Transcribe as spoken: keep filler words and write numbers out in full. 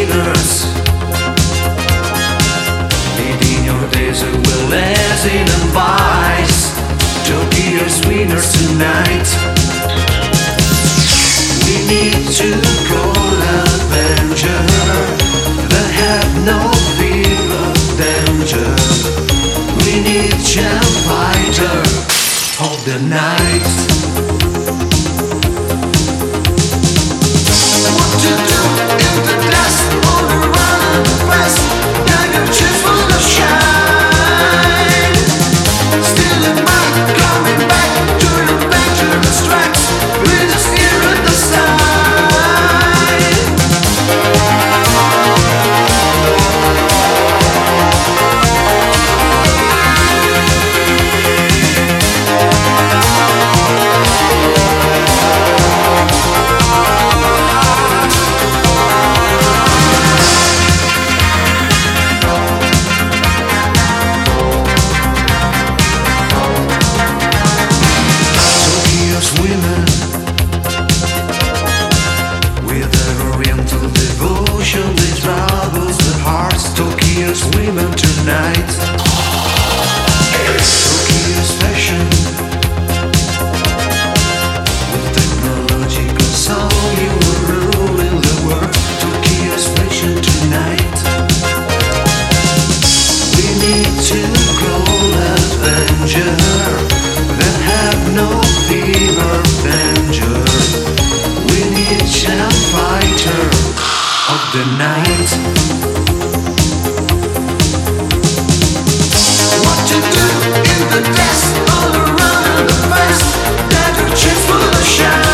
winners, leading your desert blessing and vice. Tokyo's winners tonight. We need to call Avenger that have no fear of danger. We need champ fighter of the night. What to do in the dust or the run and the fast? Now your chance for the shine. Still in mind, coming back to the dangerous tracks. We just hear at the side. Women tonight. Tokyo's fashion with technological soul, you are ruling the world. Tokyo's fashion tonight. We need to call Avenger that have no fear of danger. We need champ fighter of the night. To do in the desk, all around and the fast, that your chance for the shine.